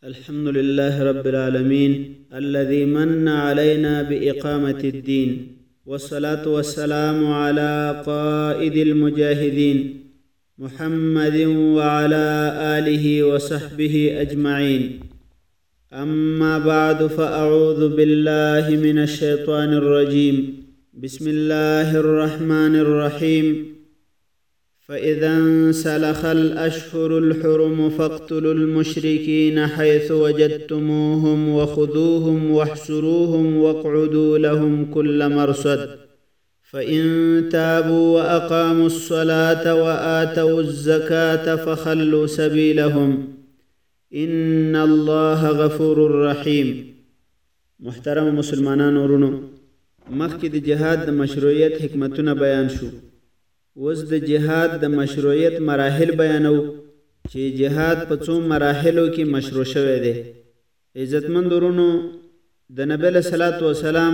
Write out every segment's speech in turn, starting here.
الحمد لله رب العالمين الذي من علينا بإقامة الدين، والصلاة والسلام على قائد المجاهدين محمد وعلى آله وصحبه أجمعين. أما بعد، فأعوذ بالله من الشيطان الرجيم. بسم الله الرحمن الرحيم. فإذا انسلخ الأشهر الحرم فاقتلوا المشركين حيث وجدتموهم وخذوهم واحصروهم واقعدوا لهم كل مرصد، فإن تابوا وأقاموا الصلاة وآتوا الزكاة فخلوا سبيلهم إن الله غفور رحيم. محترم مسلمانان ورونو، مخکې د جهاد د مشروعیت حکمتونه بیان شو. اوس د جهاد د مشروعیت مراحل بیانو چې جهاد په څو مراحلو کې مشروع شوی دی. عزتمند ورونو، د نبی له صلوات و سلام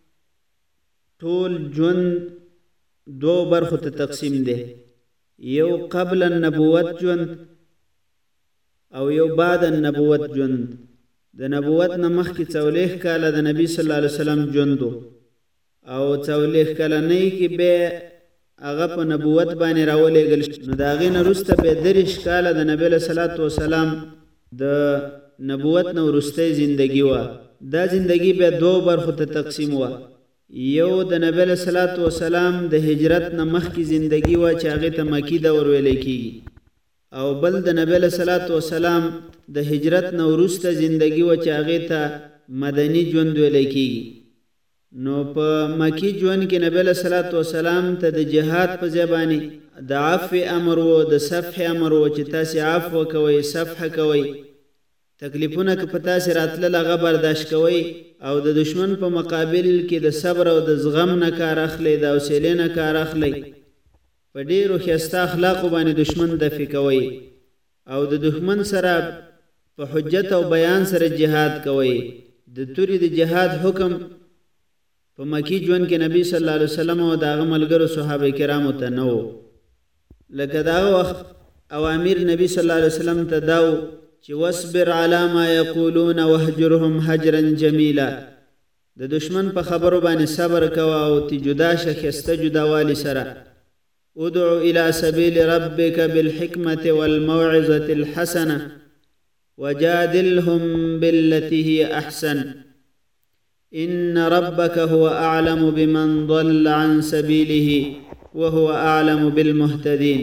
ټول ژوند دوه برخو ته تقسیم دی، یو قبل النبوت ژوند او یو بعد النبوت ژوند. د نبوت نه مخکې 40 کاله د نبی صلی الله علیه وسلم ژوند او 40 کلنۍ کې به هغه په نبوت باندې راولېږل شو. نو د هغې نه وروسته به 30 کاله د نبی له صلوات و سلام د نبوت نه وروستی زندگی وه. دا زندگی بیا دوه برخو ته تقسیم وه. یو د نبی له صلوات و سلام د هجرت نه مخکې زندگی وه چې هغې ته مکی دور ویلی کېږي، او بل د نبی له صلوات و سلام د هجرت نه وروسته زندگی وه چې هغې ته مدني ژوند ویلی کېږي. نو په مکی ژوند کې نبی له صلوات و سلام ته د جهاد په ځای باندې د عفو امر و، د صفح امر و چې تاسې عفو کوئ، صفح کوئ، تکلیفونه که په تاسې راتلل هغه برداشت کوئ، او د دشمن په مقابل کې د صبر او د زغم نه کار اخلئ، د حوصلې نه کار اخلئ، په ډېرو ښایسته اخلاقو باندې دشمن دفع کوئ، او د دښمن سره په حجت او بیان سره جهاد کوئ. د تورې د جهاد حکم په مکی ژوند کې نبی صلی الله علیه وسلم او د هغه ملګرو صحابه کرامو ته نه و. لکه دغه وخت اوامر نبی صلی الله علیه وسلم ته دا و چې واصبر علی ما یقولون واهجرهم هجرا جمیلا، د دشمن په خبرو باندې صبر کوه او تی جدا شه ښایسته جداوالي سره. ادعو الى سبیل ربک بالحکمة والموعظة الحسنة وجادلهم بالتي هي احسن ان ربك هو اعلم بمن ضل عن سبيله وهو اعلم بالمهتدين.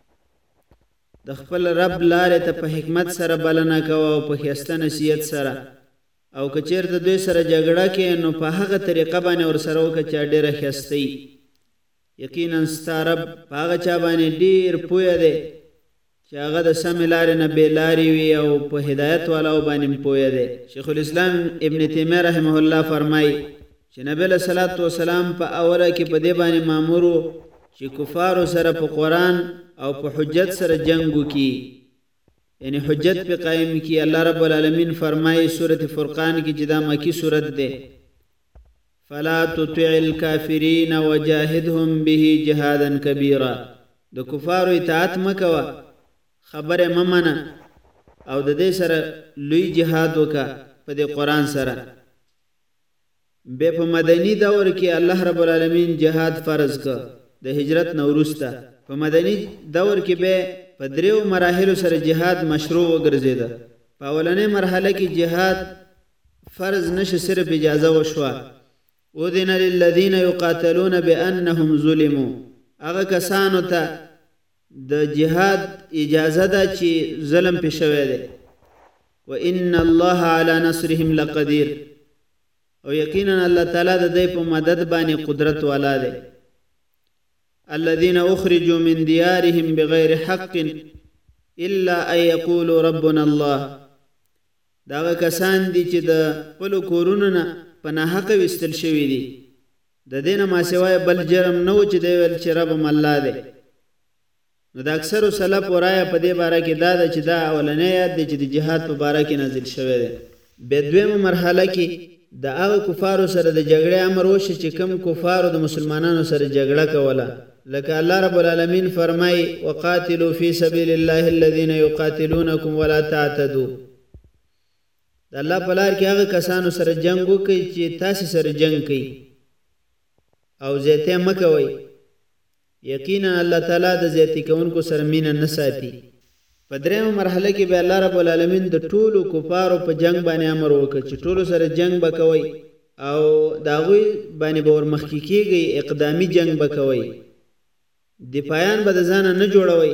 د خپل رب لارې ته په حکمت سره بلنه کوه او په ښایسته نصیحت سره، او که چېرته دوی سره جګړه کې نو په هغه طریقه باندې ورسره وکړه چې ډېره ښایسته وي. یقینا ستا رب په هغه چا باندې ډېر پوهه دی چې هغه د سمې لارې نه بې لارې وي او په هدایت والاو باندې پوهه دی. شیخ الاسلام ابن تیمیه رحمه الله فرمایي چې نبی له صلوات و سلام په اوله کې په دې باندې مامور و چې کفارو سره په قرآن او په حجت سره جنگ وکړي، یعنی حجت په قائم کړي. الله رب العالمین فرمایي سورة فرقان کې چې دا مکی صورت ده، فلا تطع الکافرین وجاهدهم به جهادا کبیرا. د کفارو اطاعت مکوه، خبره ممنه، او د دې سره لوی جهاد وکړه په دې قرآن سره. بیا په مدني دور کې الله رب العالمین جهاد فرض کړ د هجرت نه وروسته. په مدني دور کې به په 3 مراحلو سره جهاد مشروع وګرځیده. په اولنۍ مرحله کې جهاد فرض نشه، صرف اجازه وشوه. اذن للذین یقاتلون بانهم ظلموا، هغه کسانو ته د جهاد اجازه ده چې ظلم پې شوی دی. وان الله علی نصرهم لقدیر، او یقینا الله تعالی د دوی په مدد باندې قدرت والا دی. الذين اخرجوا من ديارهم بغير حق الا ان يقولوا ربنا الله، دا کسان دي چې د خپلو کورونو نه په ناحق ویستل شوي دي، د دې نه ما سوای بل جرم نه و چې دی ویل چې ربم الله دی. نو د اکثرو سلف و رایه په دې باره کې دا ده چې دا اولنی آیات دی چې د جهاد په باره کې نازل شوی دی. بیا دویمه مرحله کې د هغه کفارو سره د جګړې امر وشي چې کوم کفارو د مسلمانانو سره جګړه کوله، لکه الله رب العالمین فرمای وقاتلوا فی سبیل الله الذین یقاتلونکم ولا تعتدوا، د الله په لار کې هغه کسانو سره جنگ وکړئ چې تاسې سره جنگ کوي او زیاتی مه کوئ. یقینا الله تعالی د زیاتی کوونکو سره مینه نه ساتي. په درېمه مرحله کې به الله رب العالمین د ټولو کفارو په جنگ باندې امر وکړ چې ټولو سره جنگ به کوئ او د هغوی باندې به ورمخکې کېږئ، اقدامي جنگ به کوئ، دفاعیان به د ځانه نه جوړوئ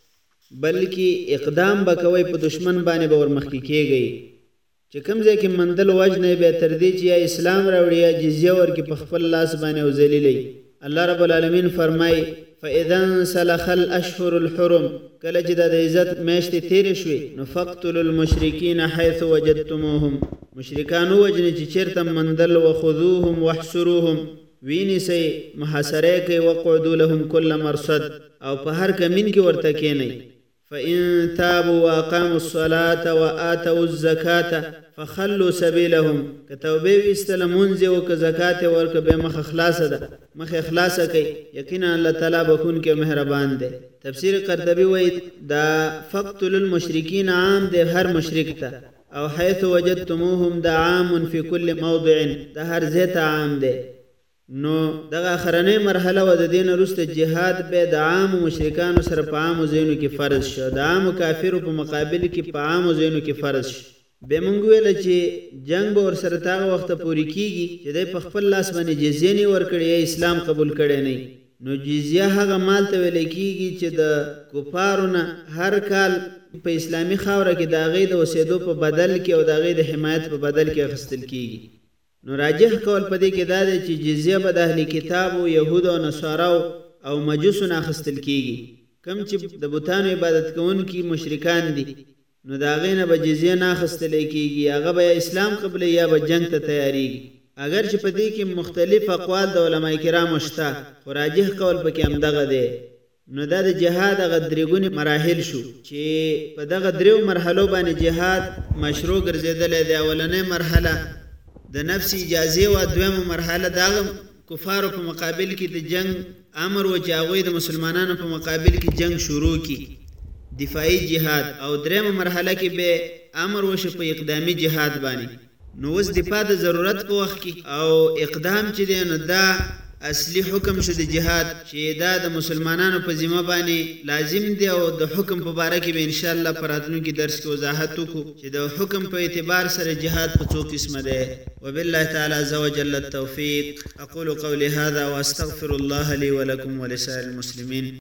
بلکې اقدام به کوئ، په دشمن باندې به ورمخکې کېږئ. چې کوم ځای کې مندل وجنئ بیا تر دې چې یا اسلام راوړي یا جزیه ورکړي په خپل لاس باندې او ذلیلئ. الله رب العالمین فرمایي فاذا انسلخ الاشهر الحرم، کله چې د عزت میاشتې تیرې شوې نو فقتلوا المشرکین حیث وجدتموهم، مشرکان ووجنئ چې چېرته مندل، وخذوهم واحصروهم، وینیسئ، محاصره کوئ، وقعدوا لهم کل مرصد، او په هر کمین کې ورته کښېنئ. فإن تابوا وأقاموا الصلاة وآتوا الزكاة فخلوا سبيلهم، که توبې ویستله مونځ یې وکړه زکات یې ورکړه بیا مخه خلاصه ده، مخه خلاصه کوي، یقینا الله تعالی بخونکی او مهربان دی. تفسیر قرطبي وایي دا فقتلوا المشرکین عام دی هر مشرک ته، او حیث وجدتموهم دا عام فی کل موضع، دا هر ځای ته عام دی. نو دغه اخرنۍ مرحله و د دین وروسته جهاد به د عام مشرکانو سره په عامو ځایونو کې فرض شو، د عامو کافرو په مقابل کې په عامو ځایونو کې فرض شو. به مونږ ویله چې جنگ به ورسره تاغه وخته پورې کیږي چې دی په خپل لاس باندې جزیه نه ورکړي یا اسلام قبول کړی نه. نو جزیه هغه مال ته ویل کیږي چې د کفارو نه هر کال په اسلامي خاوره کې د هغې د اوسېدو په بدل کې او د هغې د حمایت په بدل کې اخیستل کیږي. نو راجح قول په دې کې دا دی چې جزیه به د اهل کتابو، یهودو او نصاراو او مجوسو نه اخیستل کیږي. کوم چې د بتانو عبادت کوونکي مشرکان دي نو د هغې نه به جزیه نه اخیستلی کیږي، هغه به یا اسلام قبلوي یا به جنگ ته تیاریږي. اگر چې په دې کې مختلف اقوال د علماء کرامو شته، خو راجح قول پکې همدغه دی. نو دا د جهاد هغه درې ګونې مراحل شو چې په دغه دریو مرحلو باندې جهاد مشروع ګرځېدلی دی. اولنۍ مرحله د نفس اجازه و، دویمه مرحله د کفارو په مقابل کې د جنگ امر و چې هغوی د مسلمانانو په مقابل کې جنگ شروع کی، دفاعي جهاد، او دریمه مرحله کې به امر وشي په اقدامي جهاد باندې. نو اوس دفاع د ضرورت په وخت کې او اقدام چې دی نو دا اصلي حکم شو د جهاد چې دا د مسلمانانو په ذمه باندې لازم دی. او د حکم په باره کې به ان شاء الله په راتلونکي درس کې وضاحت وکړو چې د حکم په اعتبار سره جهاد په څو قسمه دی. وبالله تعالی عز وجل التوفیق. اقول قولي هذا واستغفر الله لي ولكم ولسائر المسلمين.